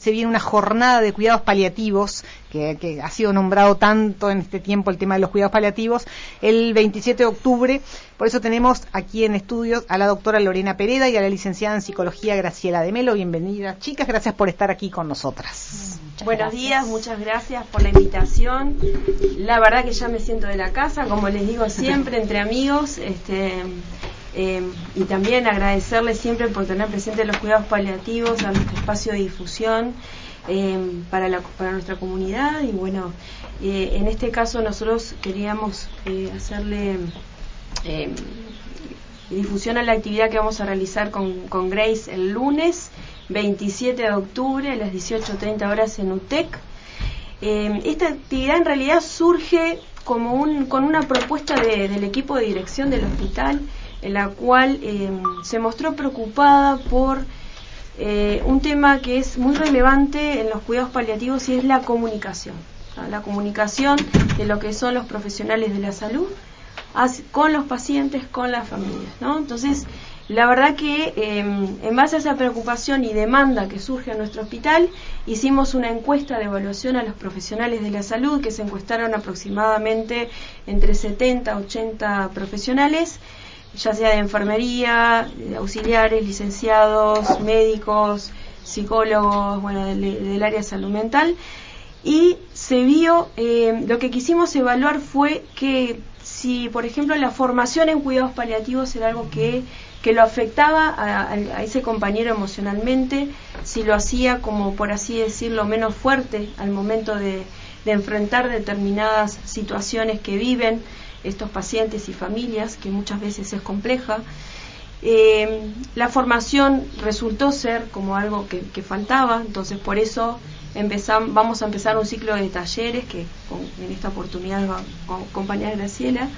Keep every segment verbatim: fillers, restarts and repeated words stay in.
se viene una jornada de cuidados paliativos, que, que ha sido nombrado tanto en este tiempo el tema de los cuidados paliativos, el veintisiete de octubre. Por eso tenemos aquí en estudios a la doctora Lorena Pereda y a la licenciada en psicología Graciela de Melo. Bienvenidas, chicas, gracias por estar aquí con nosotras. Muchas Buenos gracias. días, muchas gracias por la invitación. La verdad que ya me siento de la casa, como les digo siempre, entre amigos, este eh, y también agradecerles siempre por tener presente los cuidados paliativos a nuestro espacio de difusión eh, para, la, para nuestra comunidad. Y bueno, eh, en este caso nosotros queríamos eh, hacerle eh, difusión a la actividad que vamos a realizar con, con Grace el lunes veintisiete de octubre a las dieciocho treinta horas en U T E C. Eh, esta actividad en realidad surge como un, con una propuesta de, del equipo de dirección del hospital, en la cual eh, se mostró preocupada por eh, un tema que es muy relevante en los cuidados paliativos, y es la comunicación, ¿no? La comunicación de lo que son los profesionales de la salud con los pacientes, con las familias, ¿no? Entonces, la verdad que eh, en base a esa preocupación y demanda que surge en nuestro hospital, hicimos una encuesta de evaluación a los profesionales de la salud, que se encuestaron aproximadamente entre setenta a ochenta profesionales, ya sea de enfermería, de auxiliares, licenciados, médicos, psicólogos, bueno, del, del área de salud mental, y se vio, eh, lo que quisimos evaluar fue que si, por ejemplo, la formación en cuidados paliativos era algo que, que lo afectaba a, a, a ese compañero emocionalmente, si lo hacía, como por así decirlo, menos fuerte al momento de, de enfrentar determinadas situaciones que viven estos pacientes y familias, que muchas veces es compleja. Eh, la formación resultó ser como algo que, que faltaba, entonces por eso empezamos, vamos a empezar un ciclo de talleres que con, en esta oportunidad va a acompañar Graciela.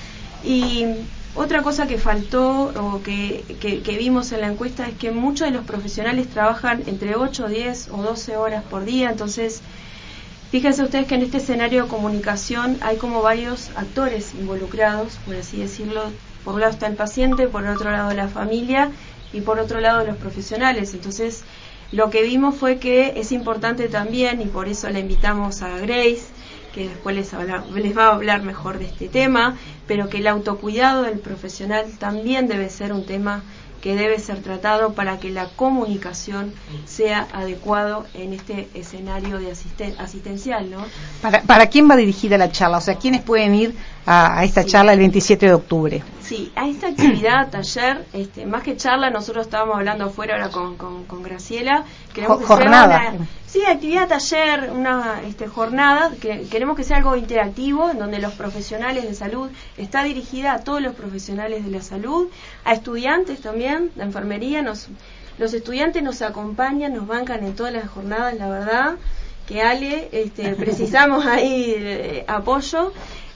Y otra cosa que faltó o que, que, que vimos en la encuesta es que muchos de los profesionales trabajan entre ocho, diez o doce horas por día. Entonces, fíjense ustedes que en este escenario de comunicación hay como varios actores involucrados, por así decirlo. Por un lado está el paciente, por otro lado la familia y por otro lado los profesionales. Entonces, lo que vimos fue que es importante también, y por eso la invitamos a Grace, que después les, habla, les va a hablar mejor de este tema, pero que el autocuidado del profesional también debe ser un tema que debe ser tratado para que la comunicación sea adecuado en este escenario de asisten asistencial, ¿no? ¿Para, ¿Para quién va dirigida la charla? O sea, ¿quiénes pueden ir a, a esta sí. charla el veintisiete de octubre? Sí, a esta actividad, taller, este, más que charla, nosotros estábamos hablando afuera ahora con, con, con Graciela. Queremos que jornada. Sea una, sí, actividad, taller, una este, jornada, que queremos que sea algo interactivo, en donde los profesionales de salud, está dirigida a todos los profesionales de la salud, a estudiantes también, de enfermería. Nos, los estudiantes nos acompañan, nos bancan en todas las jornadas, la verdad, que Ale, este, precisamos ahí eh, apoyo.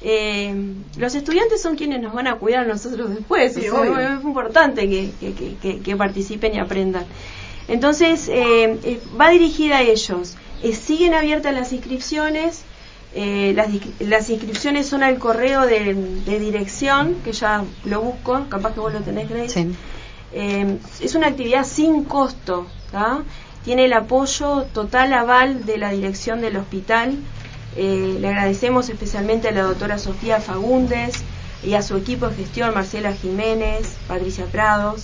Eh, los estudiantes son quienes nos van a cuidar a nosotros después, sí, o sea, es importante que, que, que, que participen y aprendan. Entonces, eh, eh, va dirigida a ellos. Eh, siguen abiertas las inscripciones. Eh, las, las inscripciones son al correo de, de dirección, que ya lo busco, capaz que vos lo tenés, Grace. Sí. Eh, es una actividad sin costo, ¿tá? Tiene el apoyo total aval de la dirección del hospital. Eh, le agradecemos especialmente a la doctora Sofía Fagundes y a su equipo de gestión, Marcela Jiménez, Patricia Prados,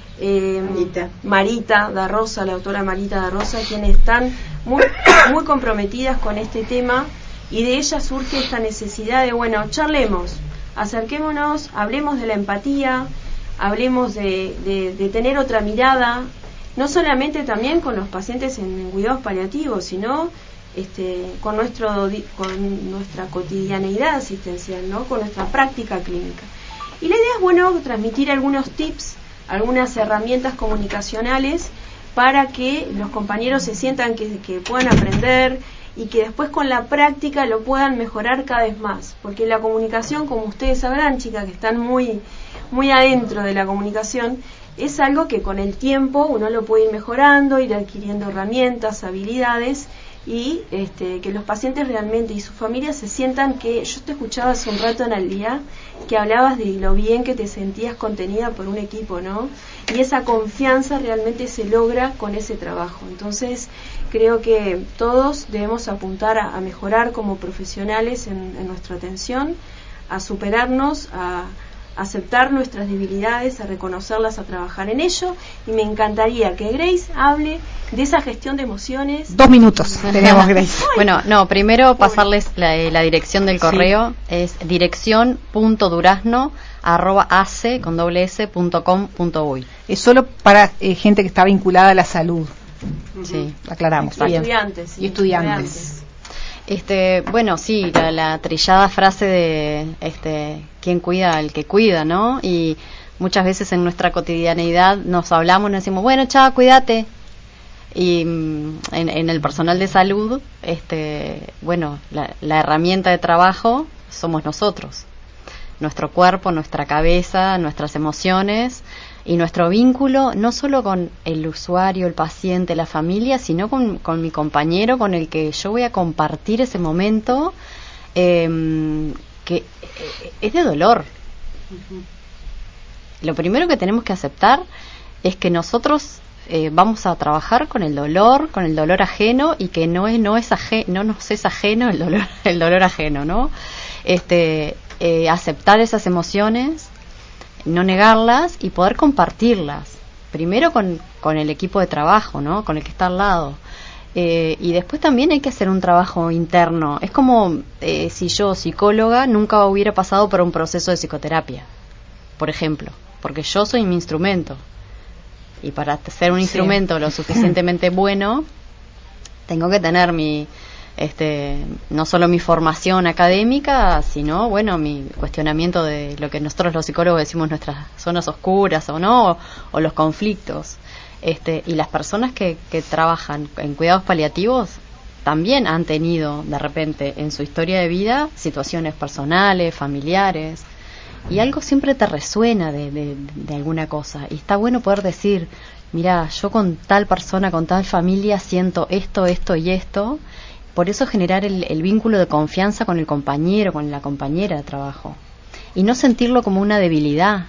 eh, Marita. Marita da Rosa, la doctora Marita da Rosa, quienes están muy, muy comprometidas con este tema, y de ellas surge esta necesidad de, bueno, charlemos, acerquémonos, hablemos de la empatía, hablemos de, de, de tener otra mirada, no solamente también con los pacientes en, en cuidados paliativos, sino Este, con nuestro con nuestra cotidianeidad asistencial, ¿no? Con nuestra práctica clínica. Y la idea es, bueno, transmitir algunos tips, algunas herramientas comunicacionales para que los compañeros se sientan que, que puedan aprender y que después con la práctica lo puedan mejorar cada vez más, porque la comunicación, como ustedes sabrán, chicas, que están muy muy adentro de la comunicación, es algo que con el tiempo uno lo puede ir mejorando, ir adquiriendo herramientas, habilidades, y este, que los pacientes realmente y sus familias se sientan que, yo te escuchaba hace un rato en el día, que hablabas de lo bien que te sentías contenida por un equipo, ¿no? Y esa confianza realmente se logra con ese trabajo. Entonces, creo que todos debemos apuntar a, a mejorar como profesionales en, en nuestra atención, a superarnos, a aceptar nuestras debilidades, a reconocerlas, a trabajar en ello, y me encantaría que Grace hable de esa gestión de emociones. Dos minutos tenemos, Grace. Bueno, no, primero pasarles la, la dirección del correo, sí. Es dirección punto durazno arroba ace con doble s punto com punto uy. Es solo para eh, gente que está vinculada a la salud. Sí, aclaramos. Y estudiantes. Sí, y estudiantes. estudiantes. Este, bueno, sí, la, la trillada frase de este, ¿quién cuida al que cuida, no? Y muchas veces en nuestra cotidianeidad nos hablamos, nos decimos, bueno, chao, cuídate. Y en, en el personal de salud, este, bueno, la, la herramienta de trabajo somos nosotros. Nuestro cuerpo, nuestra cabeza, nuestras emociones y nuestro vínculo, no solo con el usuario, el paciente, la familia, sino con, con mi compañero con el que yo voy a compartir ese momento eh, que es de dolor. Uh-huh. Lo primero que tenemos que aceptar es que nosotros eh, vamos a trabajar con el dolor, con el dolor ajeno, y que no es, no es aje, no nos es ajeno el dolor, el dolor ajeno, ¿no? Este, eh, aceptar esas emociones, no negarlas y poder compartirlas. Primero con, con el equipo de trabajo, ¿no? Con el que está al lado. Eh, y después también hay que hacer un trabajo interno. Es como eh, si yo, psicóloga, nunca hubiera pasado por un proceso de psicoterapia, por ejemplo, porque yo soy mi instrumento. Y para ser un instrumento sí. lo suficientemente bueno, tengo que tener mi, este, no solo mi formación académica, sino, bueno, mi cuestionamiento de lo que nosotros los psicólogos decimos nuestras zonas oscuras o no, o, o los conflictos. Este, y las personas que, que trabajan en cuidados paliativos también han tenido, de repente, en su historia de vida, situaciones personales, familiares. Y algo siempre te resuena de, de, de alguna cosa. Y está bueno poder decir, mira, yo con tal persona, con tal familia, siento esto, esto y esto. Por eso generar el, el vínculo de confianza con el compañero, con la compañera de trabajo. Y no sentirlo como una debilidad.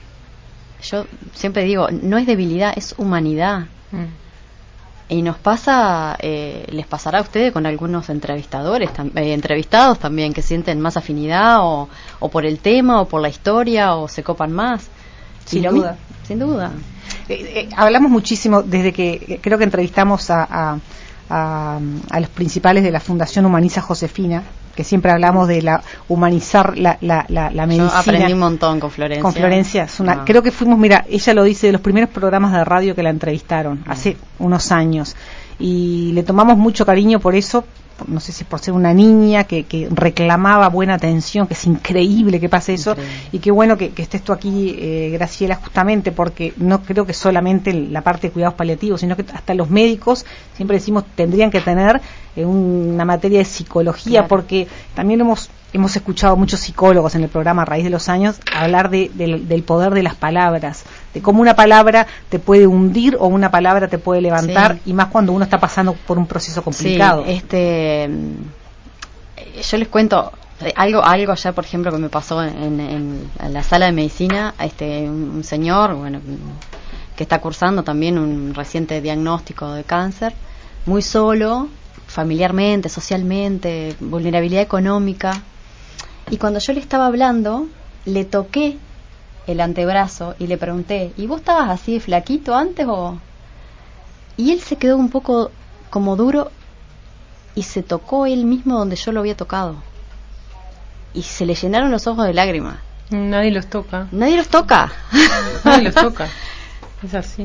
Yo siempre digo, no es debilidad, es humanidad. Mm. Y nos pasa, eh, les pasará a ustedes con algunos entrevistadores, tam- eh, entrevistados también, que sienten más afinidad o, o por el tema o por la historia o se copan más. Sin duda. Mi- sin duda. Eh, eh, hablamos muchísimo desde que eh, creo que entrevistamos a, a, a, a los principales de la Fundación Humaniza Josefina, que siempre hablamos de la humanizar la, la, la, la medicina. Yo aprendí un montón con Florencia. Con Florencia, es una, no. creo que fuimos, mira, ella lo dice, de los primeros programas de radio que la entrevistaron, no. hace unos años, y le tomamos mucho cariño por eso, no sé si por ser una niña que, que reclamaba buena atención, que es increíble que pase eso, increíble. Y qué bueno que, que estés tú aquí, eh, Graciela, justamente porque no creo que solamente la parte de cuidados paliativos, sino que hasta los médicos, siempre decimos, tendrían que tener eh, una materia de psicología, claro. Porque también hemos hemos escuchado muchos psicólogos en el programa a raíz de los años hablar de, de, del poder de las palabras, de cómo una palabra te puede hundir o una palabra te puede levantar, sí. Y más cuando uno está pasando por un proceso complicado. Sí, este, yo les cuento algo algo ya, por ejemplo, que me pasó en, en, en la sala de medicina. Este, un, un señor, bueno, que está cursando también un reciente diagnóstico de cáncer, muy solo, familiarmente, socialmente, vulnerabilidad económica. Y cuando yo le estaba hablando, le toqué el antebrazo y le pregunté, ¿y vos estabas así de flaquito antes o...? Y él se quedó un poco como duro y se tocó él mismo donde yo lo había tocado. Y se le llenaron los ojos de lágrimas. Nadie los toca. Nadie los toca. Nadie los toca. Es así.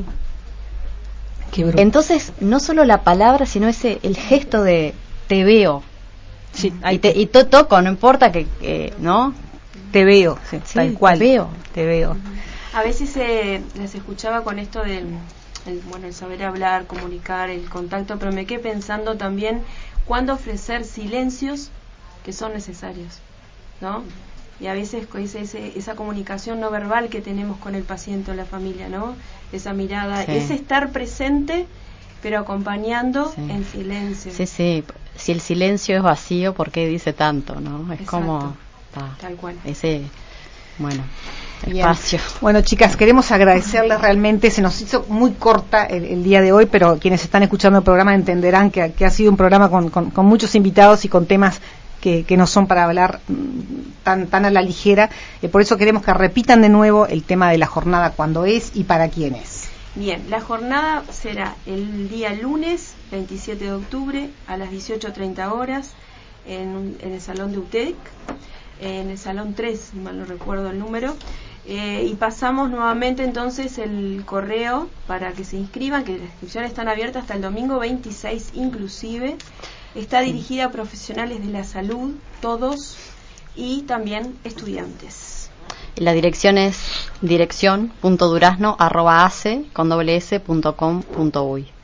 Qué bruto. Entonces, no solo la palabra, sino ese el gesto de te veo. Sí, y te y to, toco, no importa que, que ¿no? Te veo, sí, sí, tal cual. Te veo. Te veo. A veces eh, les escuchaba con esto del el, bueno, el saber hablar, comunicar, el contacto, pero me quedé pensando también cuándo ofrecer silencios que son necesarios, ¿no? y a veces con ese, ese, esa comunicación no verbal que tenemos con el paciente o la familia, ¿no? Esa mirada, Sí. ese estar presente, pero acompañando Sí. en silencio. Sí, sí. Si el silencio es vacío, ¿por qué dice tanto, no? Es Exacto. como ta, Tal cual. ese, bueno, Bien. espacio. Bueno, chicas, queremos agradecerles realmente. Se nos hizo muy corta el, el día de hoy, pero quienes están escuchando el programa entenderán que, que ha sido un programa con, con, con muchos invitados y con temas que, que no son para hablar mm, tan, tan a la ligera. Eh, por eso queremos que repitan de nuevo el tema de la jornada, cuándo es y para quién es. Bien, la jornada será el día lunes veintisiete de octubre a las dieciocho treinta horas en, en el Salón de U T E C, en el Salón tres, si mal no recuerdo el número. Eh, y pasamos nuevamente entonces el correo para que se inscriban, que las inscripciones están abiertas hasta el domingo veintiséis inclusive. Está dirigida a profesionales de la salud, todos, y también estudiantes. La dirección es dirección punto durazno arroba ace con doble s punto com punto uy.